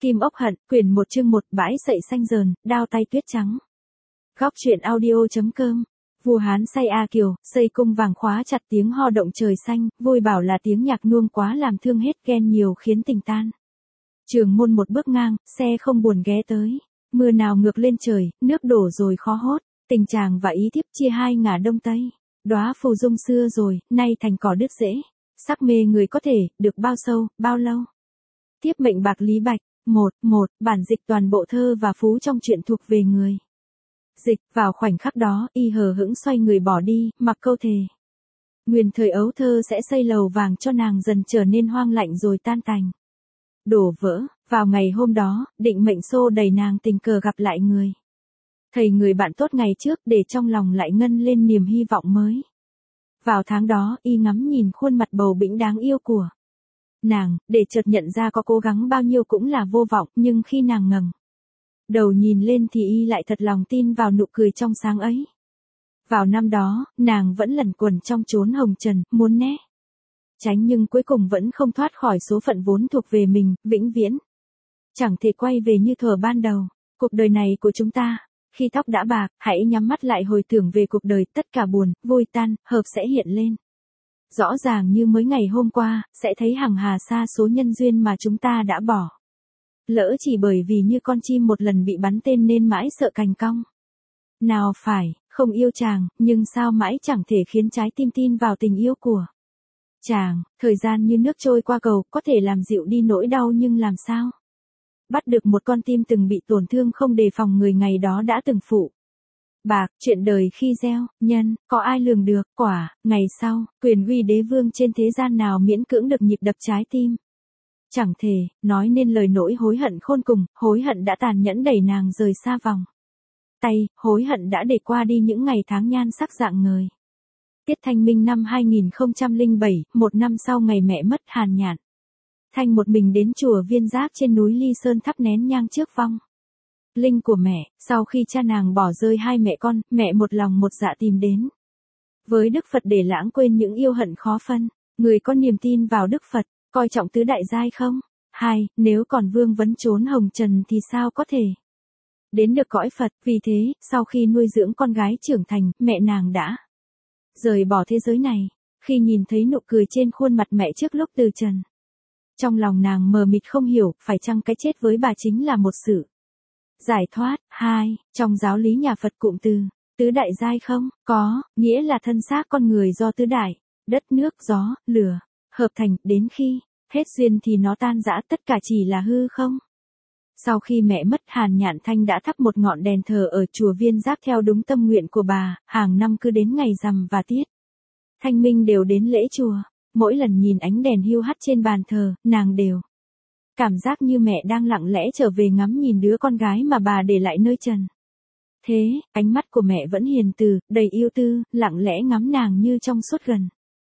Kim ốc hận, quyển 1 chương 1, bãi sậy xanh dờn, đao tay tuyết trắng. Góc truyện audio.com. Vua Hán say A Kiều, xây cung vàng khóa chặt tiếng ho động trời xanh, vui bảo là tiếng nhạc nuông quá làm thương hết ghen nhiều khiến tình tan. Trường môn một bước ngang, xe không buồn ghé tới. Mưa nào ngược lên trời, nước đổ rồi khó hốt. Tình chàng và ý thiếp chia hai ngả đông tây. Đóa phù dung xưa rồi, nay thành cỏ đứt rễ. Sắc mê người có thể, được bao sâu, bao lâu. Tiếp mệnh bạc Lý Bạch. 1. Bản dịch toàn bộ thơ và phú trong truyện thuộc về người. Dịch, vào khoảnh khắc đó, y hờ hững xoay người bỏ đi, mặc câu thề. Nguyền thời ấu thơ sẽ xây lầu vàng cho nàng dần trở nên hoang lạnh rồi tan tành. Đổ vỡ, vào ngày hôm đó, định mệnh xô đầy nàng tình cờ gặp lại người. Thầy người bạn tốt ngày trước để trong lòng lại ngân lên niềm hy vọng mới. Vào tháng đó, y ngắm nhìn khuôn mặt bầu bĩnh đáng yêu của nàng, để chợt nhận ra có cố gắng bao nhiêu cũng là vô vọng, nhưng khi nàng ngẩng đầu nhìn lên thì y lại thật lòng tin vào nụ cười trong sáng ấy. Vào năm đó, nàng vẫn lẩn quẩn trong chốn hồng trần, muốn né tránh nhưng cuối cùng vẫn không thoát khỏi số phận vốn thuộc về mình, vĩnh viễn. Chẳng thể quay về như thuở ban đầu, cuộc đời này của chúng ta, khi tóc đã bạc, hãy nhắm mắt lại hồi tưởng về cuộc đời, tất cả buồn, vui tan, hợp sẽ hiện lên. Rõ ràng như mới ngày hôm qua, sẽ thấy hằng hà sa số nhân duyên mà chúng ta đã bỏ lỡ chỉ bởi vì như con chim một lần bị bắn tên nên mãi sợ cành cong. Nào phải, không yêu chàng, nhưng sao mãi chẳng thể khiến trái tim tin vào tình yêu của chàng. Thời gian như nước trôi qua cầu, có thể làm dịu đi nỗi đau nhưng làm sao bắt được một con tim từng bị tổn thương không đề phòng người ngày đó đã từng phụ bạc. Chuyện đời khi gieo nhân, có ai lường được quả. Ngày sau, quyền uy đế vương trên thế gian nào miễn cưỡng được nhịp đập trái tim. Chẳng thể nói nên lời nỗi hối hận khôn cùng. Hối hận đã tàn nhẫn đẩy nàng rời xa vòng tay. Hối hận đã để qua đi những ngày tháng nhan sắc rạng ngời. Tiết Thanh Minh năm 2007, một năm sau ngày mẹ mất, Hàn Nhạn Thanh một mình đến chùa Viên Giác trên núi Ly Sơn thắp nén nhang trước vong linh của mẹ. Sau khi cha nàng bỏ rơi hai mẹ con, mẹ một lòng một dạ tìm đến với Đức Phật để lãng quên những yêu hận khó phân. Người có niềm tin vào Đức Phật, coi trọng tứ đại giai không? 2. Nếu còn vương vấn trốn hồng trần thì sao có thể đến được cõi Phật. Vì thế, sau khi nuôi dưỡng con gái trưởng thành, mẹ nàng đã rời bỏ thế giới này. Khi nhìn thấy nụ cười trên khuôn mặt mẹ trước lúc từ trần, trong lòng nàng mờ mịt không hiểu, phải chăng cái chết với bà chính là một sự giải thoát. 2. Trong giáo lý nhà Phật cụm từ tứ đại giai không có nghĩa là thân xác con người do tứ đại, đất nước gió, lửa hợp thành, đến khi hết duyên thì nó tan rã, tất cả chỉ là hư không. Sau khi mẹ mất, Hàn Nhạn Thanh đã thắp một ngọn đèn thờ ở chùa Viên Giác theo đúng tâm nguyện của bà. Hàng năm cứ đến ngày rằm và Tiết Thanh Minh đều đến lễ chùa. Mỗi lần nhìn ánh đèn hiu hắt trên bàn thờ, nàng đều cảm giác như mẹ đang lặng lẽ trở về ngắm nhìn đứa con gái mà bà để lại nơi trần thế. Ánh mắt của mẹ vẫn hiền từ, đầy yêu tư, lặng lẽ ngắm nàng như trong suốt gần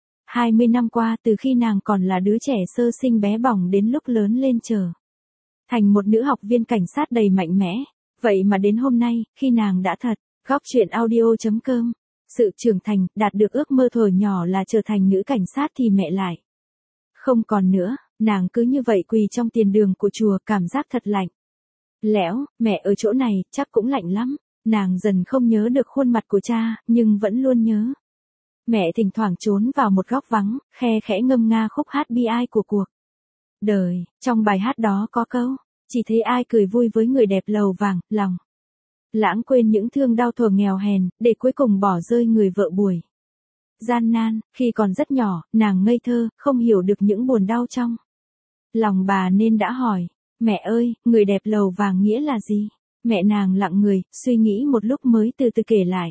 20 năm qua, từ khi nàng còn là đứa trẻ sơ sinh bé bỏng đến lúc lớn lên trở thành một nữ học viên cảnh sát đầy mạnh mẽ. Vậy mà đến hôm nay, khi nàng đã thật, góc truyện audio.com, sự trưởng thành, đạt được ước mơ thuở nhỏ là trở thành nữ cảnh sát thì mẹ lại không còn nữa. Nàng cứ như vậy quỳ trong tiền đường của chùa, cảm giác thật lạnh lẽo. Mẹ ở chỗ này, chắc cũng lạnh lắm. Nàng dần không nhớ được khuôn mặt của cha, nhưng vẫn luôn nhớ. Mẹ thỉnh thoảng trốn vào một góc vắng, khe khẽ ngâm nga khúc hát bi ai của cuộc đời. Trong bài hát đó có câu, chỉ thấy ai cười vui với người đẹp lầu vàng, lòng lãng quên những thương đau thuở nghèo hèn, để cuối cùng bỏ rơi người vợ buổi gian nan. Khi còn rất nhỏ, nàng ngây thơ, không hiểu được những buồn đau trong lòng bà nên đã hỏi, mẹ ơi, người đẹp lầu vàng nghĩa là gì? Mẹ nàng lặng người, suy nghĩ một lúc mới từ từ kể lại.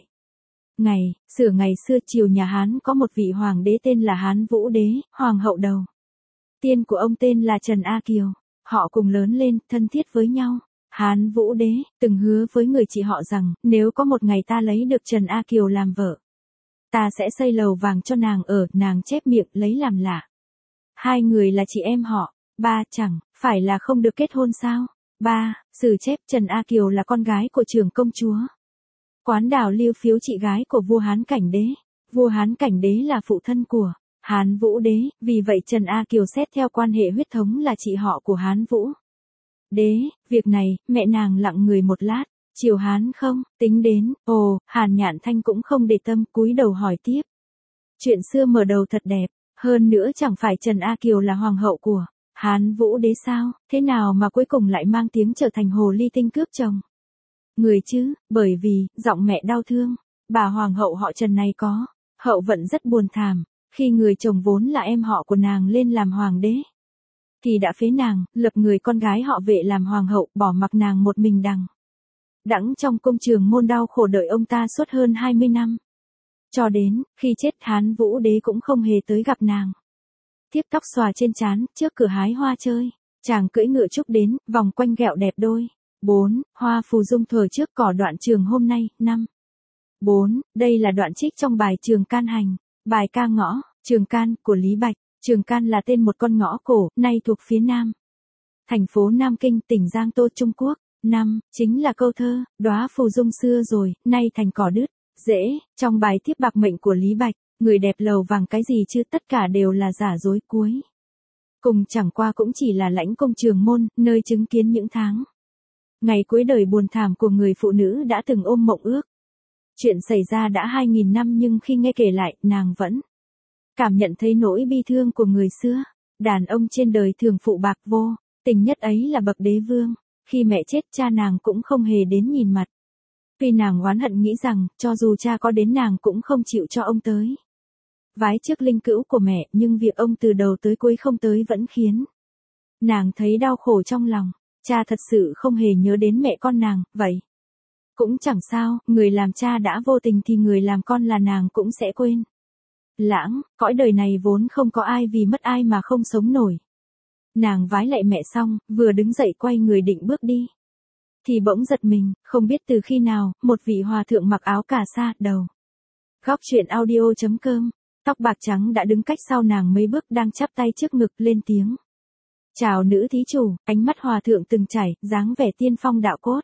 Ngày xưa triều nhà Hán có một vị hoàng đế tên là Hán Vũ Đế. Hoàng hậu đầu tiên của ông tên là Trần A Kiều. Họ cùng lớn lên, thân thiết với nhau. Hán Vũ Đế từng hứa với người chị họ rằng, nếu có một ngày ta lấy được Trần A Kiều làm vợ, ta sẽ xây lầu vàng cho nàng ở. Nàng chép miệng lấy làm lạ. Hai người là chị em họ. Chẳng phải là không được kết hôn sao? Sử chép Trần A Kiều là con gái của trưởng công chúa Quán Đào Lưu Phiếu, chị gái của vua Hán Cảnh Đế. Vua Hán Cảnh Đế là phụ thân của Hán Vũ Đế, vì vậy Trần A Kiều xét theo quan hệ huyết thống là chị họ của Hán Vũ Đế, việc này, mẹ nàng lặng người một lát. Triều Hán không, tính đến, Hàn Nhạn Thanh cũng không để tâm, cúi đầu hỏi tiếp. Chuyện xưa mở đầu thật đẹp, hơn nữa chẳng phải Trần A Kiều là hoàng hậu của Hán Vũ Đế sao, thế nào mà cuối cùng lại mang tiếng trở thành hồ ly tinh cướp chồng người chứ, bởi vì, giọng mẹ đau thương, bà hoàng hậu họ Trần này có hậu vận rất buồn thảm, khi người chồng vốn là em họ của nàng lên làm hoàng đế, thì đã phế nàng, lập người con gái họ Vệ làm hoàng hậu, bỏ mặc nàng một mình đẵng trong cung trường môn đau khổ đợi ông ta suốt hơn 20 năm. Cho đến, khi chết Hán Vũ Đế cũng không hề tới gặp nàng. Tiếp tóc xòa trên trán, trước cửa hái hoa chơi, chàng cưỡi ngựa trúc đến, vòng quanh ghẹo đẹp đôi. 4. Hoa phù dung thuở trước cỏ đoạn trường hôm nay. 5. 4. Đây là đoạn trích trong bài Trường Can Hành, bài ca ngõ, Trường Can, của Lý Bạch. Trường Can là tên một con ngõ cổ, nay thuộc phía Nam. Thành phố Nam Kinh, tỉnh Giang Tô, Trung Quốc. 5. Chính là câu thơ, đóa phù dung xưa rồi, nay thành cỏ đứt. Dễ, trong bài Thiếp bạc mệnh của Lý Bạch, người đẹp lầu vàng cái gì chứ, tất cả đều là giả dối. Cuối cùng chẳng qua cũng chỉ là lãnh cung trường môn, nơi chứng kiến những tháng ngày cuối đời buồn thảm của người phụ nữ đã từng ôm mộng ước. Chuyện xảy ra đã 2000 năm nhưng khi nghe kể lại, nàng vẫn cảm nhận thấy nỗi bi thương của người xưa. Đàn ông trên đời thường phụ bạc vô tình, nhất ấy là bậc đế vương. Khi mẹ chết, cha nàng cũng không hề đến nhìn mặt. Tuy nàng oán hận nghĩ rằng, cho dù cha có đến nàng cũng không chịu cho ông tới vái trước linh cữu của mẹ, nhưng việc ông từ đầu tới cuối không tới vẫn khiến nàng thấy đau khổ trong lòng. Cha thật sự không hề nhớ đến mẹ con nàng, vậy cũng chẳng sao, người làm cha đã vô tình thì người làm con là nàng cũng sẽ quên lãng, cõi đời này vốn không có ai vì mất ai mà không sống nổi. Nàng vái lạy mẹ xong, vừa đứng dậy quay người định bước đi, thì bỗng giật mình, không biết từ khi nào, một vị hòa thượng mặc áo cà sa, đầu góc truyện audio.com, tóc bạc trắng đã đứng cách sau nàng mấy bước, đang chắp tay trước ngực lên tiếng. Chào nữ thí chủ, ánh mắt hòa thượng từng chảy, dáng vẻ tiên phong đạo cốt.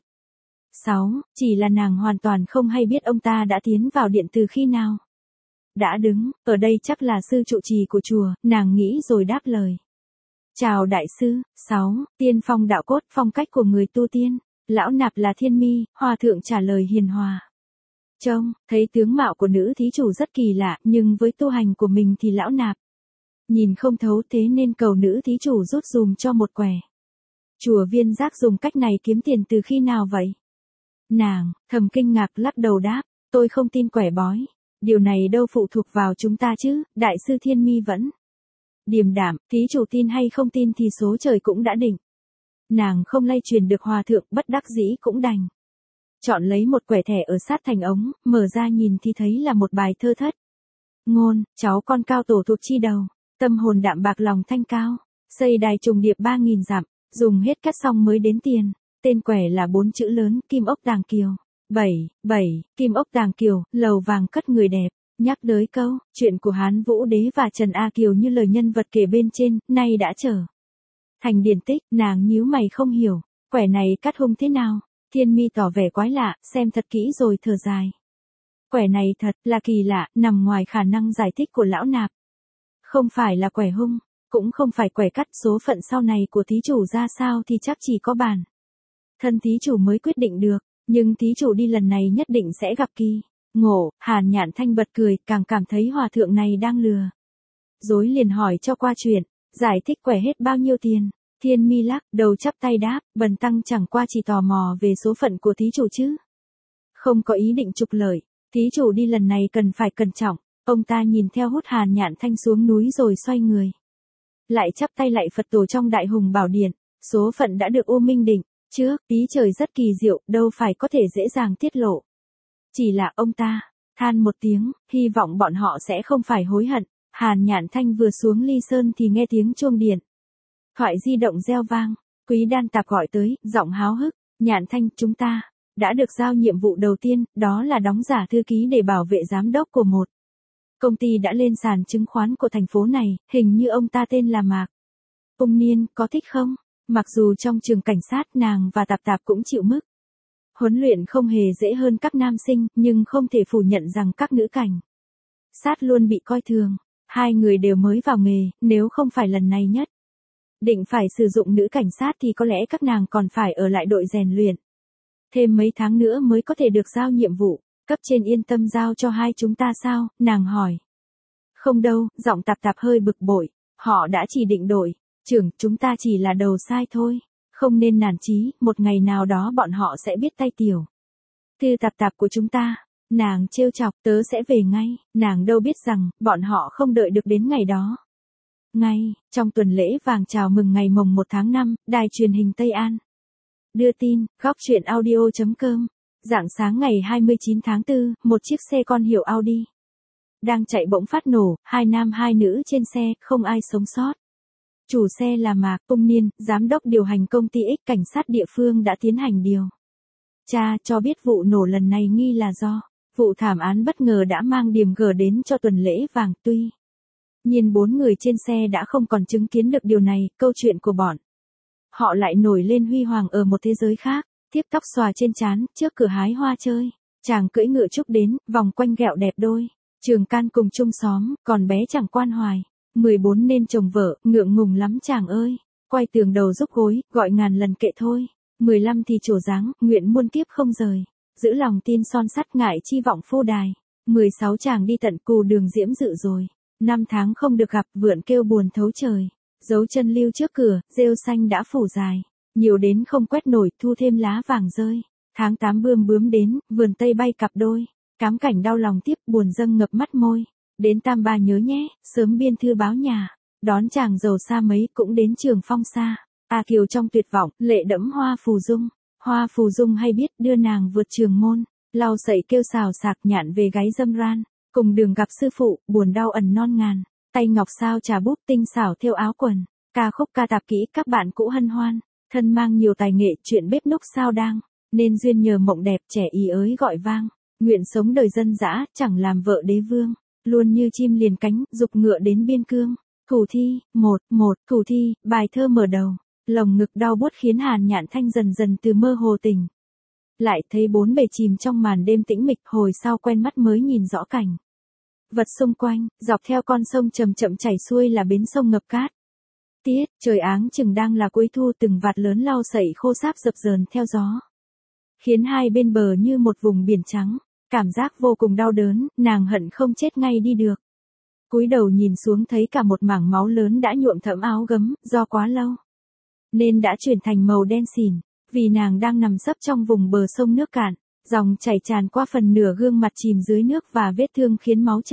6. Chỉ là nàng hoàn toàn không hay biết ông ta đã tiến vào điện từ khi nào. Đã đứng, ở đây chắc là sư trụ trì của chùa, nàng nghĩ rồi đáp lời. Chào đại sư. 6. Tiên phong đạo cốt, phong cách của người tu tiên. Lão nạp là Thiên Mi, hòa thượng trả lời hiền hòa. Trông, thấy tướng mạo của nữ thí chủ rất kỳ lạ, nhưng với tu hành của mình thì lão nạp nhìn không thấu, thế nên cầu nữ thí chủ rút dùm cho một quẻ. Chùa Viên Giác dùng cách này kiếm tiền từ khi nào vậy? Nàng, thầm kinh ngạc lắc đầu đáp, tôi không tin quẻ bói. Điều này đâu phụ thuộc vào chúng ta chứ, đại sư Thiên Mi vẫn điềm đạm, thí chủ tin hay không tin thì số trời cũng đã định. Nàng không lay truyền được hòa thượng, bất đắc dĩ cũng đành chọn lấy một quẻ thẻ ở sát thành ống, mở ra nhìn thì thấy là một bài thơ thất ngôn, cháu con cao tổ thuộc chi đầu, tâm hồn đạm bạc lòng thanh cao, xây đài trùng điệp 3000 dặm, dùng hết cắt xong mới đến tiền. Tên quẻ là 4 chữ lớn, Kim Ốc Tàng Kiều. 7. Kim Ốc Tàng Kiều, lầu vàng cất người đẹp. Nhắc tới câu, chuyện của Hán Vũ Đế và Trần A Kiều như lời nhân vật kể bên trên, nay đã trở thành điển tích. Nàng nhíu mày không hiểu, quẻ này cắt hung thế nào? Thiên Mi tỏ vẻ quái lạ, xem thật kỹ rồi thở dài. Quẻ này thật là kỳ lạ, nằm ngoài khả năng giải thích của lão nạp. Không phải là quẻ hung, cũng không phải quẻ cắt, số phận sau này của thí chủ ra sao thì chắc chỉ có bản thân thí chủ mới quyết định được, nhưng thí chủ đi lần này nhất định sẽ gặp kỳ ngộ. Hàn Nhạn Thanh bật cười, càng cảm thấy hòa thượng này đang lừa dối, liền hỏi cho qua chuyện, giải thích quẻ hết bao nhiêu tiền. Thiên Mi lắc đầu chắp tay đáp, bần tăng chẳng qua chỉ tò mò về số phận của thí chủ chứ không có ý định trục lợi. Thí chủ đi lần này cần phải cẩn trọng. Ông ta nhìn theo hút Hàn Nhạn Thanh xuống núi rồi xoay người lại chắp tay lạy Phật tổ trong Đại Hùng Bảo Điện. Số phận đã được U Minh định trước, ý trời rất kỳ diệu, đâu phải có thể dễ dàng tiết lộ. Chỉ là ông ta than một tiếng, hy vọng bọn họ sẽ không phải hối hận. Hàn Nhạn Thanh vừa xuống ly sơn thì nghe tiếng chuông điện thoại di động reo vang. Quý Đan Tạp gọi tới, giọng háo hức. Nhạn Thanh, chúng ta đã được giao nhiệm vụ đầu tiên, đó là đóng giả thư ký để bảo vệ giám đốc của một công ty đã lên sàn chứng khoán của thành phố này. Hình như ông ta tên là Mạc Ung Niên, có thích không? Mặc dù trong trường cảnh sát nàng và Tạp Tạp cũng chịu mức huấn luyện không hề dễ hơn các nam sinh, nhưng không thể phủ nhận rằng các nữ cảnh sát luôn bị coi thường. Hai người đều mới vào nghề, nếu không phải lần này nhất Định phải sử dụng nữ cảnh sát thì có lẽ các nàng còn phải ở lại đội rèn luyện. Thêm mấy tháng nữa mới có thể được giao nhiệm vụ, cấp trên yên tâm giao cho hai chúng ta sao, nàng hỏi. Không đâu, giọng Tạp Tạp hơi bực bội, họ đã chỉ định đội, trưởng, chúng ta chỉ là đầu sai thôi, không nên nản chí, một ngày nào đó bọn họ sẽ biết tay tiểu. Thư Tạp Tạp của chúng ta, nàng trêu chọc, tớ sẽ về ngay, nàng đâu biết rằng, bọn họ không đợi được đến ngày đó. Ngay, trong tuần lễ vàng chào mừng ngày mồng 1 tháng 5, đài truyền hình Tây An đưa tin, góc truyện audio.com, rạng sáng ngày 29 tháng 4, một chiếc xe con hiệu Audi đang chạy bỗng phát nổ, 2 nam 2 nữ trên xe, không ai sống sót. Chủ xe là Mạc Công Niên, giám đốc điều hành công ty X, cảnh sát địa phương đã tiến hành điều tra, cho biết vụ nổ lần này nghi là do vụ thảm án bất ngờ đã mang điểm G đến cho tuần lễ vàng. Tuy nhiên 4 người trên xe đã không còn chứng kiến được điều này, câu chuyện của bọn họ lại nổi lên huy hoàng ở một thế giới khác. Tiếp tóc xòa trên trán, trước cửa hái hoa chơi, chàng cưỡi ngựa trúc đến, vòng quanh ghẹo đẹp đôi. Trường Can cùng chung xóm, còn bé chẳng quan hoài. 14 nên chồng vợ, ngượng ngùng lắm chàng ơi. Quay tường đầu rúc gối, gọi ngàn lần kệ thôi. 15 thì trổ dáng, nguyện muôn kiếp không rời. Giữ lòng tin son sắt ngại chi vọng phô đài. 16 chàng đi tận cù đường diễm dự rồi. 5 tháng không được gặp, vượn kêu buồn thấu trời. Dấu chân lưu trước cửa, rêu xanh đã phủ dài. Nhiều đến không quét nổi, thu thêm lá vàng rơi. Tháng 8 bươm bướm đến, vườn tây bay cặp đôi. Cám cảnh đau lòng tiếp, buồn dâng ngập mắt môi. Đến Tam Ba nhớ nhé, sớm biên thư báo nhà. Đón chàng giàu xa mấy cũng đến Trường Phong xa. A Kiều trong tuyệt vọng, lệ đẫm Hoa Phù Dung. Hoa Phù Dung hay biết đưa nàng vượt trường môn. Lau sậy kêu xào sạc nhạn về gáy dâm ran. Cùng đường gặp sư phụ, buồn đau ẩn non ngàn. Tay ngọc sao trà bút tinh xảo theo áo quần. Ca khúc ca tạp kỹ các bạn cũ hân hoan. Thân mang nhiều tài nghệ, chuyện bếp núc sao đang. Nên duyên nhờ mộng đẹp, trẻ ý ới gọi vang. Nguyện sống đời dân dã, chẳng làm vợ đế vương. Luôn như chim liền cánh, dục ngựa đến biên cương. Thủ thi, thủ thi, bài thơ mở đầu. Lồng ngực đau buốt khiến Hàn Nhạn Thanh dần dần từ mơ hồ tỉnh. Lại thấy bốn bề chìm trong màn đêm tĩnh mịch, hồi sau quen mắt mới nhìn rõ cảnh vật xung quanh, dọc theo con sông chậm chậm chảy xuôi là bến sông ngập cát. Tiết, trời áng chừng đang là cuối thu, từng vạt lớn lau sậy khô sáp dập dờn theo gió. Khiến hai bên bờ như một vùng biển trắng, cảm giác vô cùng đau đớn, nàng hận không chết ngay đi được. Cúi đầu nhìn xuống thấy cả một mảng máu lớn đã nhuộm thẫm áo gấm, do quá lâu nên đã chuyển thành màu đen xỉn, vì nàng đang nằm sấp trong vùng bờ sông nước cạn, dòng chảy tràn qua phần nửa gương mặt chìm dưới nước và vết thương khiến máu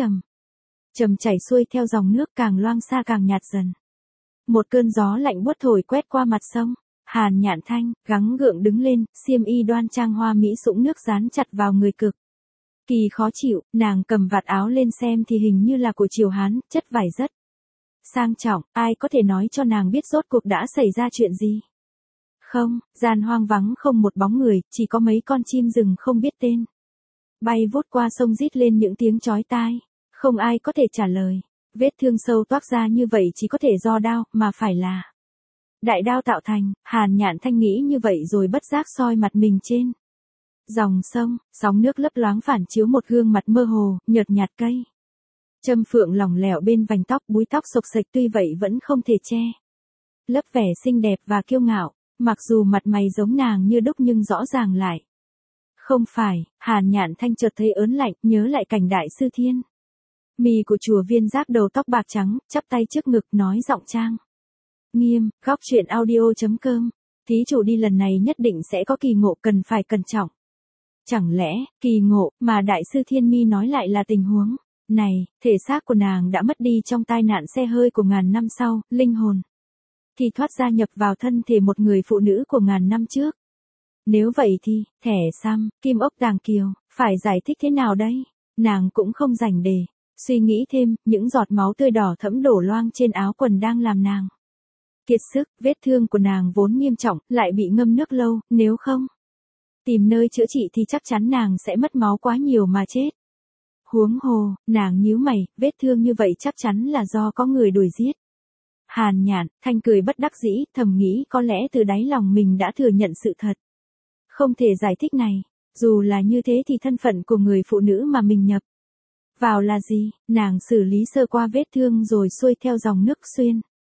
chậm chảy xuôi theo dòng nước, càng loang xa càng nhạt dần. Một cơn gió lạnh buốt thổi quét qua mặt sông, Hàn Nhạn Thanh gắng gượng đứng lên, xiêm y đoan trang hoa mỹ sũng nước dán chặt vào người cực kỳ khó chịu, nàng cầm vạt áo lên xem thì hình như là của triều Hán, chất vải rất sang trọng, ai có thể nói cho nàng biết rốt cuộc đã xảy ra chuyện gì? Không, gian hoang vắng không một bóng người, chỉ có mấy con chim rừng không biết tên bay vút qua sông rít lên những tiếng chói tai, không ai có thể trả lời. Vết thương sâu toác ra như vậy chỉ có thể do đao, mà phải là đại đao tạo thành. Hàn Nhạn Thanh nghĩ như vậy rồi bất giác soi mặt mình trên dòng sông, sóng nước lấp loáng phản chiếu một gương mặt mơ hồ, nhợt nhạt cây châm phượng lỏng lẻo bên vành tóc, búi tóc xộc xệch, tuy vậy vẫn không thể che lấp vẻ xinh đẹp và kiêu ngạo, mặc dù mặt mày giống nàng như đúc nhưng rõ ràng lại không phải. Hàn Nhạn Thanh chợt thấy ớn lạnh, nhớ lại cảnh Đại sư Thiên Mì của chùa Viên Giác, đầu tóc bạc trắng, chắp tay trước ngực, nói giọng trang nghiêm. Góc truyện audio.com, thí chủ đi lần này nhất định sẽ có kỳ ngộ, cần phải cẩn trọng. Chẳng lẽ, kỳ ngộ mà Đại sư Thiên Mi nói lại là tình huống này? Thể xác của nàng đã mất đi trong tai nạn xe hơi của ngàn năm sau, linh hồn thì thoát ra nhập vào thân thể một người phụ nữ của ngàn năm trước. Nếu vậy thì, thẻ xăm, kim ốc tàng kiều, phải giải thích thế nào đây? Nàng cũng không rảnh để suy nghĩ thêm, những giọt máu tươi đỏ thẫm đổ loang trên áo quần đang làm nàng kiệt sức, vết thương của nàng vốn nghiêm trọng, lại bị ngâm nước lâu, nếu không tìm nơi chữa trị thì chắc chắn nàng sẽ mất máu quá nhiều mà chết. Huống hồ, nàng nhíu mày, vết thương như vậy chắc chắn là do có người đuổi giết. Hàn Nhạn Thanh cười bất đắc dĩ, thầm nghĩ có lẽ từ đáy lòng mình đã thừa nhận sự thật không thể giải thích này. Dù là như thế thì thân phận của người phụ nữ mà mình nhập vào là gì? Nàng xử lý sơ qua vết thương rồi xuôi theo dòng nước xuyên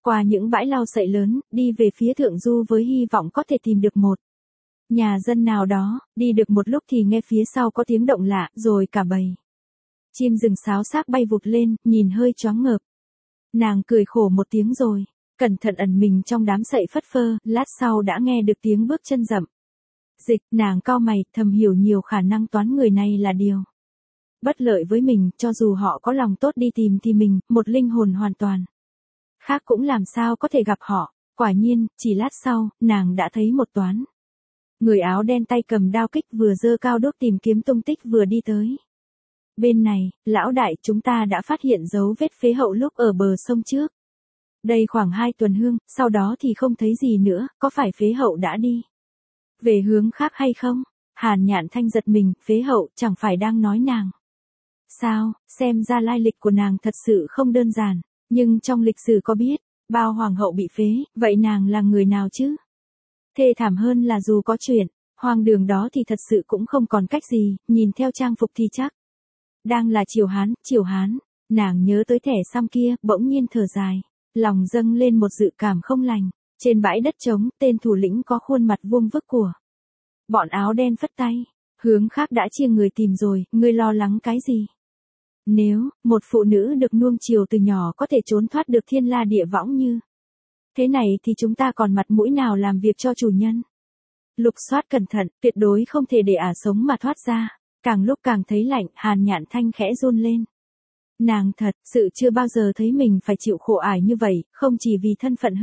qua những bãi lau sậy lớn, đi về phía thượng du với hy vọng có thể tìm được một nhà dân nào đó. Đi được một lúc thì nghe phía sau có tiếng động lạ, rồi cả bầy chim rừng sáo xác bay vụt lên, nhìn hơi choáng ngợp. Nàng cười khổ một tiếng rồi cẩn thận ẩn mình trong đám sậy phất phơ, lát sau đã nghe được tiếng bước chân rậm dịch. Nàng cau mày, thầm hiểu nhiều khả năng toán người này là điều bất lợi với mình, cho dù họ có lòng tốt đi tìm thì mình, một linh hồn hoàn toàn khác cũng làm sao có thể gặp họ. Quả nhiên, chỉ lát sau, nàng đã thấy một toán người áo đen tay cầm đao kích vừa giơ cao đốt tìm kiếm tung tích vừa đi tới. Bên này, lão đại, chúng ta đã phát hiện dấu vết phế hậu lúc ở bờ sông trước. Đây khoảng 2 tuần hương, sau đó thì không thấy gì nữa, có phải phế hậu đã đi về hướng khác hay không? Hàn Nhạn Thanh giật mình, phế hậu chẳng phải đang nói nàng. Sao, xem ra lai lịch của nàng thật sự không đơn giản, nhưng trong lịch sử có biết, bao hoàng hậu bị phế, vậy nàng là người nào chứ? Thê thảm hơn là dù có chuyện hoang đường đó thì thật sự cũng không còn cách gì, nhìn theo trang phục thì chắc đang là Triều Hán. Nàng nhớ tới thẻ xăm kia, bỗng nhiên thở dài, lòng dâng lên một dự cảm không lành. Trên bãi đất trống, tên thủ lĩnh có khuôn mặt vuông vức của bọn áo đen phất tay, hướng khác đã chia người tìm rồi, ngươi lo lắng cái gì? Nếu một phụ nữ được nuông chiều từ nhỏ có thể trốn thoát được thiên la địa võng như thế này thì chúng ta còn mặt mũi nào làm việc cho chủ nhân? Lục soát cẩn thận, tuyệt đối không thể để ả sống mà thoát ra. Càng lúc càng thấy lạnh, Hàn Nhạn Thanh khẽ run lên. Nàng thật sự chưa bao giờ thấy mình phải chịu khổ ải như vậy, không chỉ vì thân phận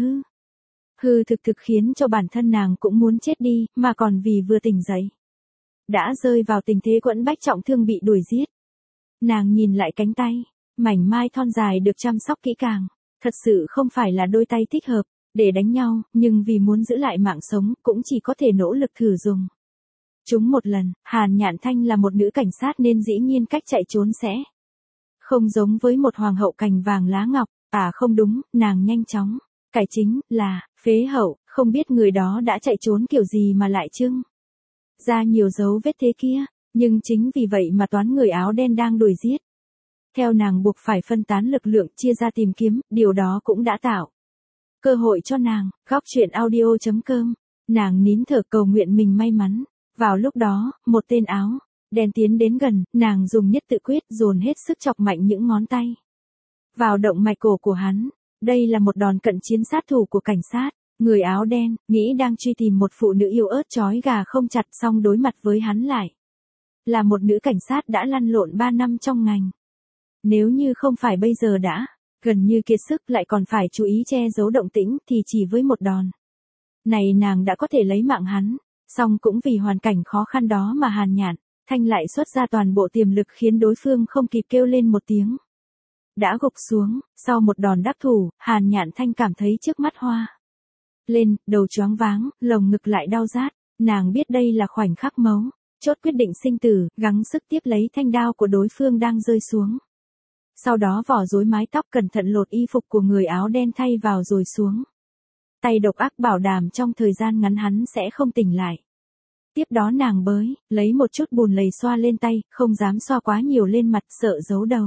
hư thực khiến cho bản thân nàng cũng muốn chết đi, mà còn vì vừa tỉnh dậy đã rơi vào tình thế quẫn bách trọng thương bị đuổi giết. Nàng nhìn lại cánh tay, mảnh mai thon dài được chăm sóc kỹ càng, thật sự không phải là đôi tay thích hợp để đánh nhau, nhưng vì muốn giữ lại mạng sống, cũng chỉ có thể nỗ lực thử dùng chúng một lần. Hàn Nhạn Thanh là một nữ cảnh sát nên dĩ nhiên cách chạy trốn sẽ không giống với một hoàng hậu cành vàng lá ngọc. Không đúng, nàng nhanh chóng cải chính là phế hậu, không biết người đó đã chạy trốn kiểu gì mà lại trưng ra nhiều dấu vết thế kia, nhưng chính vì vậy mà toán người áo đen đang đuổi giết. Theo nàng buộc phải phân tán lực lượng chia ra tìm kiếm, điều đó cũng đã tạo cơ hội cho nàng. Góc truyện audio.com. Nàng nín thở cầu nguyện mình may mắn. Vào lúc đó, một tên áo đen tiến đến gần, nàng dùng nhất tự quyết dồn hết sức chọc mạnh những ngón tay vào động mạch cổ của hắn. Đây là một đòn cận chiến sát thủ của cảnh sát. Người áo đen nghĩ đang truy tìm một phụ nữ yếu ớt trói gà không chặt, song đối mặt với hắn lại là một nữ cảnh sát đã lăn lộn 3 năm trong ngành. Nếu như không phải bây giờ đã gần như kiệt sức lại còn phải chú ý che giấu động tĩnh thì chỉ với một đòn này nàng đã có thể lấy mạng hắn. Song cũng vì hoàn cảnh khó khăn đó mà Hàn Nhạn Thanh lại xuất ra toàn bộ tiềm lực khiến đối phương không kịp kêu lên một tiếng đã gục xuống. Sau một đòn đắc thủ, Hàn Nhạn Thanh cảm thấy trước mắt hoa lên, đầu choáng váng, lồng ngực lại đau rát. Nàng biết đây là khoảnh khắc mấu chốt quyết định sinh tử, gắng sức tiếp lấy thanh đao của đối phương đang rơi xuống. Sau đó vỏ rối mái tóc, cẩn thận lột y phục của người áo đen thay vào rồi xuống tay độc ác, bảo đảm trong thời gian ngắn hắn sẽ không tỉnh lại. Tiếp đó nàng lấy một chút bùn lầy xoa lên tay, không dám xoa quá nhiều lên mặt, sợ giấu đầu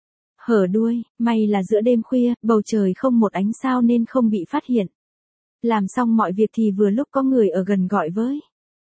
hở đuôi. May là giữa đêm khuya, bầu trời không một ánh sao nên không bị phát hiện. Làm xong mọi việc thì vừa lúc có người ở gần gọi với.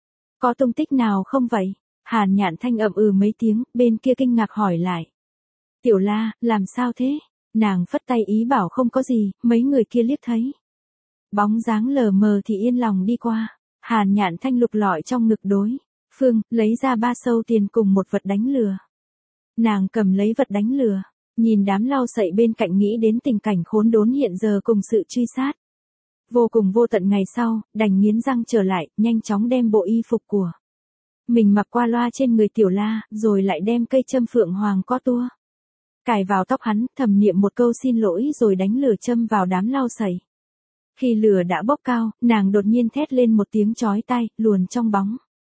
Có tung tích nào không vậy? Hàn Nhạn Thanh ậm ừ mấy tiếng, bên kia kinh ngạc hỏi lại. Tiểu La, làm sao thế? Nàng phất tay ý bảo không có gì, mấy người kia liếc thấy bóng dáng lờ mờ thì yên lòng đi qua. Hàn Nhạn Thanh lục lọi trong ngực đối phương, lấy ra 3 sâu tiền cùng một vật đánh lừa. Nàng cầm lấy vật đánh lừa, nhìn đám lau sậy bên cạnh nghĩ đến tình cảnh khốn đốn hiện giờ cùng sự truy sát vô cùng vô tận ngày sau, đành nghiến răng trở lại, nhanh chóng đem bộ y phục của mình mặc qua loa trên người Tiểu La, rồi lại đem cây châm phượng hoàng có tua cài vào tóc hắn, thầm niệm một câu xin lỗi rồi đánh lửa châm vào đám lau sậy. Khi lửa đã bốc cao, nàng đột nhiên thét lên một tiếng chói tai, luồn trong bóng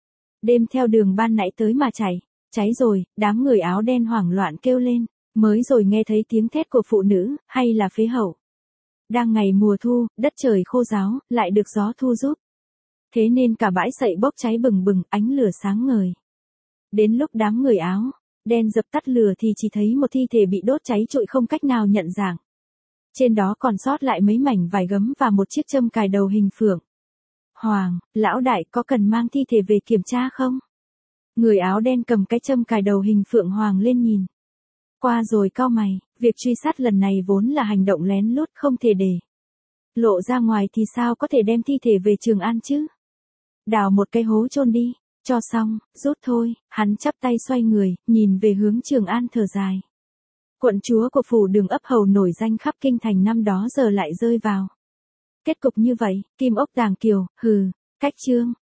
đêm theo đường ban nãy tới mà chạy. Cháy rồi, đám người áo đen hoảng loạn kêu lên, mới rồi nghe thấy tiếng thét của phụ nữ, hay là phế hậu. Đang ngày mùa thu, đất trời khô ráo, lại được gió thu giúp. Thế nên cả bãi sậy bốc cháy bừng bừng, ánh lửa sáng ngời. Đến lúc đám người áo đen dập tắt lửa thì chỉ thấy một thi thể bị đốt cháy trụi không cách nào nhận dạng. Trên đó còn sót lại mấy mảnh vải gấm và một chiếc châm cài đầu hình phượng. Hoàng, lão đại có cần mang thi thể về kiểm tra không? Người áo đen cầm cái châm cài đầu hình phượng hoàng lên nhìn. Qua rồi cau mày, việc truy sát lần này vốn là hành động lén lút không thể để lộ ra ngoài thì sao có thể đem thi thể về Trường An chứ? Đào một cái hố chôn đi, cho xong, rút thôi, hắn chắp tay xoay người, nhìn về hướng Trường An thở dài. Quận chúa của phủ Đường Ấp Hầu nổi danh khắp kinh thành năm đó giờ lại rơi vào kết cục như vậy, Kim Ốc Tàng Kiều, hừ, cách chương.